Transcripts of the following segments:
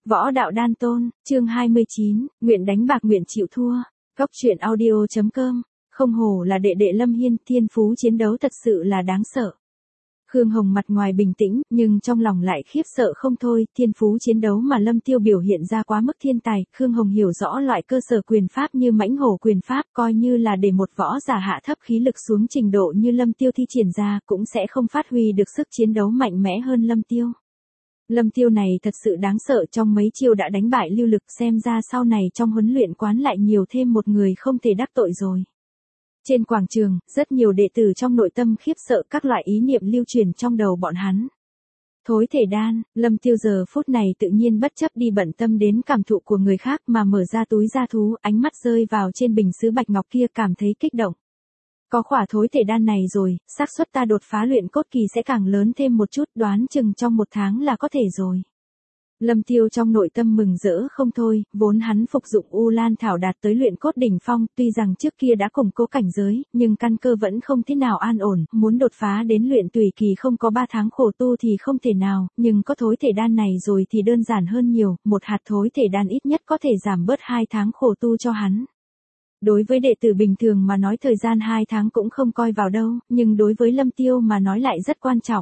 Võ đạo đan tôn, chương 29, nguyện đánh bạc nguyện chịu thua. Góc truyện audio.com, không hổ là đệ đệ Lâm Hiên, thiên phú chiến đấu thật sự là đáng sợ. Khương Hồng mặt ngoài bình tĩnh, nhưng trong lòng lại khiếp sợ không thôi, thiên phú chiến đấu mà Lâm Tiêu biểu hiện ra quá mức thiên tài, Khương Hồng hiểu rõ loại cơ sở quyền pháp như mãnh hổ quyền pháp, coi như là để một võ giả hạ thấp khí lực xuống trình độ như Lâm Tiêu thi triển ra, cũng sẽ không phát huy được sức chiến đấu mạnh mẽ hơn Lâm Tiêu. Lâm Tiêu này thật sự đáng sợ, trong mấy chiêu đã đánh bại Lưu Lực, xem ra sau này trong huấn luyện quán lại nhiều thêm một người không thể đắc tội rồi. Trên quảng trường, rất nhiều đệ tử trong nội tâm khiếp sợ, các loại ý niệm lưu truyền trong đầu bọn hắn. Thối thể đan, Lâm Tiêu giờ phút này tự nhiên bất chấp đi bận tâm đến cảm thụ của người khác mà mở ra túi gia thú, ánh mắt rơi vào trên bình sứ bạch ngọc kia, cảm thấy kích động. Có khỏa thối thể đan này rồi, xác suất ta đột phá luyện cốt kỳ sẽ càng lớn thêm một chút, đoán chừng trong 1 tháng là có thể rồi. Lâm Tiêu trong nội tâm mừng rỡ không thôi, vốn hắn phục dụng U Lan Thảo đạt tới luyện cốt đỉnh phong, tuy rằng trước kia đã củng cố cảnh giới, nhưng căn cơ vẫn không thế nào an ổn, muốn đột phá đến luyện tùy kỳ không có 3 tháng khổ tu thì không thể nào, nhưng có thối thể đan này rồi thì đơn giản hơn nhiều, một hạt thối thể đan ít nhất có thể giảm bớt 2 tháng khổ tu cho hắn. Đối với đệ tử bình thường mà nói thời gian 2 tháng cũng không coi vào đâu, nhưng đối với Lâm Tiêu mà nói lại rất quan trọng.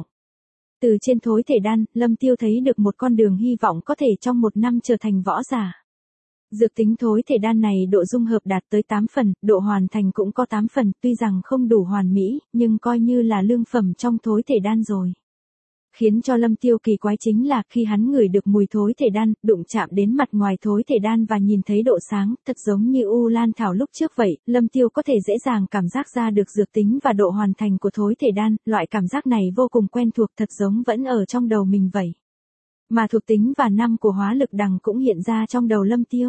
Từ trên thối thể đan, Lâm Tiêu thấy được một con đường hy vọng có thể trong 1 năm trở thành võ giả. Dược tính thối thể đan này độ dung hợp đạt tới 8 phần, độ hoàn thành cũng có 8 phần, tuy rằng không đủ hoàn mỹ, nhưng coi như là lương phẩm trong thối thể đan rồi. Khiến cho Lâm Tiêu kỳ quái chính là khi hắn ngửi được mùi thối thể đan, đụng chạm đến mặt ngoài thối thể đan và nhìn thấy độ sáng, thật giống như U Lan Thảo lúc trước vậy, Lâm Tiêu có thể dễ dàng cảm giác ra được dược tính và độ hoàn thành của thối thể đan, loại cảm giác này vô cùng quen thuộc, thật giống vẫn ở trong đầu mình vậy. Mà thuộc tính và năm của hóa lực đằng cũng hiện ra trong đầu Lâm Tiêu.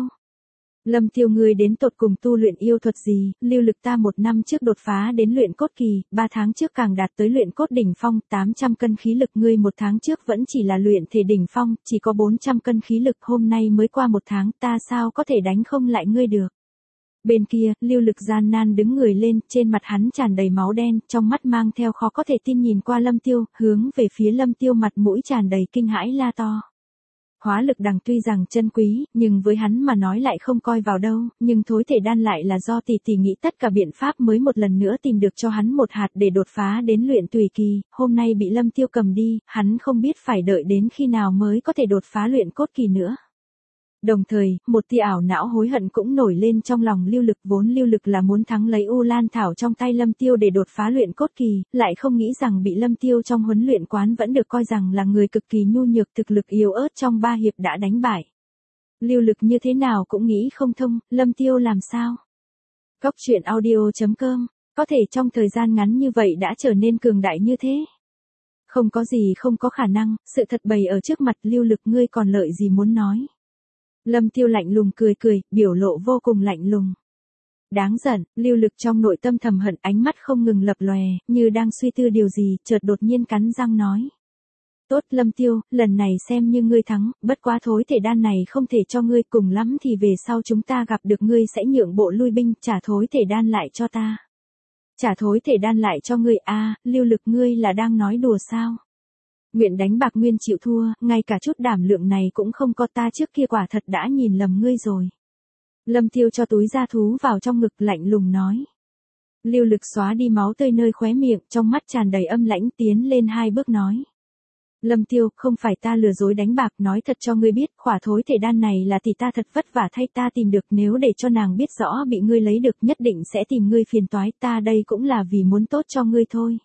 Lâm Tiêu, ngươi đến tột cùng tu luyện yêu thuật gì? Lưu Lực ta 1 năm trước đột phá đến luyện cốt kỳ, 3 tháng trước càng đạt tới luyện cốt đỉnh phong, 800 cân khí lực, ngươi 1 tháng trước vẫn chỉ là luyện thể đỉnh phong, chỉ có 400 cân khí lực, hôm nay mới qua 1 tháng, ta sao có thể đánh không lại ngươi được? Bên kia, Lưu Lực gian nan đứng người lên, trên mặt hắn tràn đầy máu đen, trong mắt mang theo khó có thể tin nhìn qua Lâm Tiêu, hướng về phía Lâm Tiêu mặt mũi tràn đầy kinh hãi la to. Hóa lực đằng tuy rằng chân quý, nhưng với hắn mà nói lại không coi vào đâu, nhưng thối thể đan lại là do tỷ tỷ nghĩ tất cả biện pháp mới một lần nữa tìm được cho hắn một hạt để đột phá đến luyện tùy kỳ, hôm nay bị Lâm Tiêu cầm đi, hắn không biết phải đợi đến khi nào mới có thể đột phá luyện cốt kỳ nữa. Đồng thời, một tia ảo não hối hận cũng nổi lên trong lòng Lưu Lực, vốn Lưu Lực là muốn thắng lấy U Lan Thảo trong tay Lâm Tiêu để đột phá luyện cốt kỳ, lại không nghĩ rằng bị Lâm Tiêu trong huấn luyện quán vẫn được coi rằng là người cực kỳ nhu nhược, thực lực yếu ớt trong 3 hiệp đã đánh bại. Lưu Lực như thế nào cũng nghĩ không thông, Lâm Tiêu làm sao? Góc truyện audio.com, có thể trong thời gian ngắn như vậy đã trở nên cường đại như thế? Không có gì không có khả năng, sự thật bày ở trước mặt, Lưu Lực ngươi còn lợi gì muốn nói? Lâm Tiêu lạnh lùng cười cười, biểu lộ vô cùng lạnh lùng. Đáng giận, Lưu Lực trong nội tâm thầm hận, ánh mắt không ngừng lập lòe, như đang suy tư điều gì, chợt đột nhiên cắn răng nói. Tốt Lâm Tiêu, lần này xem như ngươi thắng, bất quá thối thể đan này không thể cho ngươi, cùng lắm thì về sau chúng ta gặp được ngươi sẽ nhượng bộ lui binh, trả thối thể đan lại cho ta. Trả thối thể đan lại cho ngươi à, Lưu Lực ngươi là đang nói đùa sao? Nguyện đánh bạc nguyên chịu thua, ngay cả chút đảm lượng này cũng không có, ta trước kia quả thật đã nhìn lầm ngươi rồi. Lâm Tiêu cho túi gia thú vào trong ngực, lạnh lùng nói. Lưu Lực xóa đi máu tươi nơi khóe miệng, trong mắt tràn đầy âm lãnh, tiến lên 2 bước nói. Lâm Tiêu, không phải ta lừa dối đánh bạc, nói thật cho ngươi biết, khỏa thối thể đan này là tỷ ta thật vất vả thay ta tìm được, nếu để cho nàng biết rõ bị ngươi lấy được nhất định sẽ tìm ngươi phiền toái, ta đây cũng là vì muốn tốt cho ngươi thôi.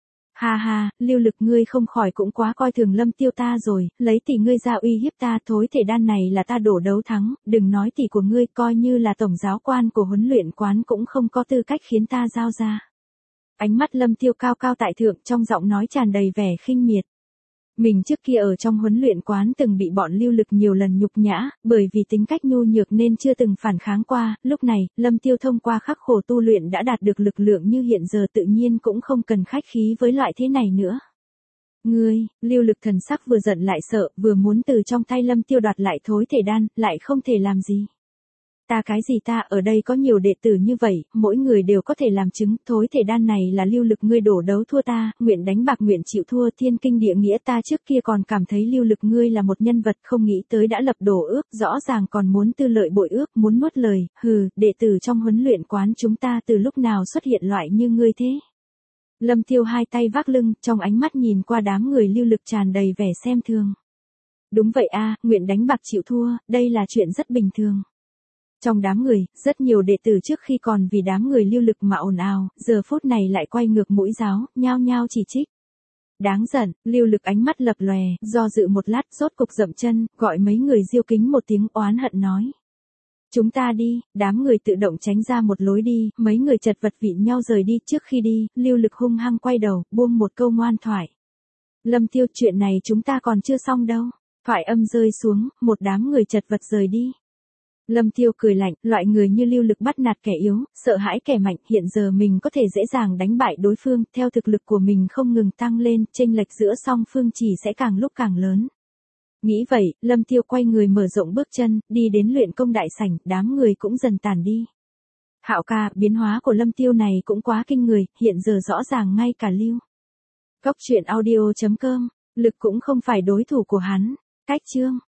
Ha ha, Lưu Lực ngươi không khỏi cũng quá coi thường Lâm Tiêu ta rồi, lấy tỷ ngươi ra uy hiếp ta, thối thể đan này là ta đổ đấu thắng, đừng nói tỷ của ngươi, coi như là tổng giáo quan của huấn luyện quán cũng không có tư cách khiến ta giao ra. Ánh mắt Lâm Tiêu cao cao tại thượng, trong giọng nói tràn đầy vẻ khinh miệt. Mình trước kia ở trong huấn luyện quán từng bị bọn Lưu Lực nhiều lần nhục nhã, bởi vì tính cách nhu nhược nên chưa từng phản kháng qua, lúc này, Lâm Tiêu thông qua khắc khổ tu luyện đã đạt được lực lượng như hiện giờ, tự nhiên cũng không cần khách khí với loại thế này nữa. Ngươi, Lưu Lực thần sắc vừa giận lại sợ, vừa muốn từ trong tay Lâm Tiêu đoạt lại thối thể đan, lại không thể làm gì. Ta cái gì ta, ở đây có nhiều đệ tử như vậy, mỗi người đều có thể làm chứng, thối thể đan này là Lưu Lực ngươi đổ đấu thua ta, nguyện đánh bạc nguyện chịu thua, thiên kinh địa nghĩa, ta trước kia còn cảm thấy Lưu Lực ngươi là một nhân vật, không nghĩ tới đã lập đổ ước, rõ ràng còn muốn tư lợi bội ước, muốn nuốt lời, hừ, đệ tử trong huấn luyện quán chúng ta từ lúc nào xuất hiện loại như ngươi thế. Lâm Tiêu hai tay vác lưng, trong ánh mắt nhìn qua đám người Lưu Lực tràn đầy vẻ xem thường. Đúng vậy a, nguyện đánh bạc chịu thua, đây là chuyện rất bình thường. Trong đám người, rất nhiều đệ tử trước khi còn vì đám người Lưu Lực mà ồn ào, giờ phút này lại quay ngược mũi giáo, nhao nhao chỉ trích. Đáng giận, Lưu Lực ánh mắt lập lòe, do dự một lát, rốt cục dậm chân, gọi mấy người Diêu Kính một tiếng oán hận nói. Chúng ta đi, đám người tự động tránh ra một lối đi, mấy người chật vật vịn nhau rời đi, trước khi đi, Lưu Lực hung hăng quay đầu, buông một câu ngoan thoại. Lâm Tiêu, chuyện này chúng ta còn chưa xong đâu. Thoại âm rơi xuống, một đám người chật vật rời đi. Lâm Tiêu cười lạnh, loại người như Lưu Lực bắt nạt kẻ yếu, sợ hãi kẻ mạnh, hiện giờ mình có thể dễ dàng đánh bại đối phương, theo thực lực của mình không ngừng tăng lên, chênh lệch giữa song phương chỉ sẽ càng lúc càng lớn. Nghĩ vậy, Lâm Tiêu quay người mở rộng bước chân, đi đến luyện công đại sảnh, đám người cũng dần tàn đi. Hạo ca, biến hóa của Lâm Tiêu này cũng quá kinh người, hiện giờ rõ ràng ngay cả Lưu Cốc Truyện Audio.com, Lực cũng không phải đối thủ của hắn. Cách chương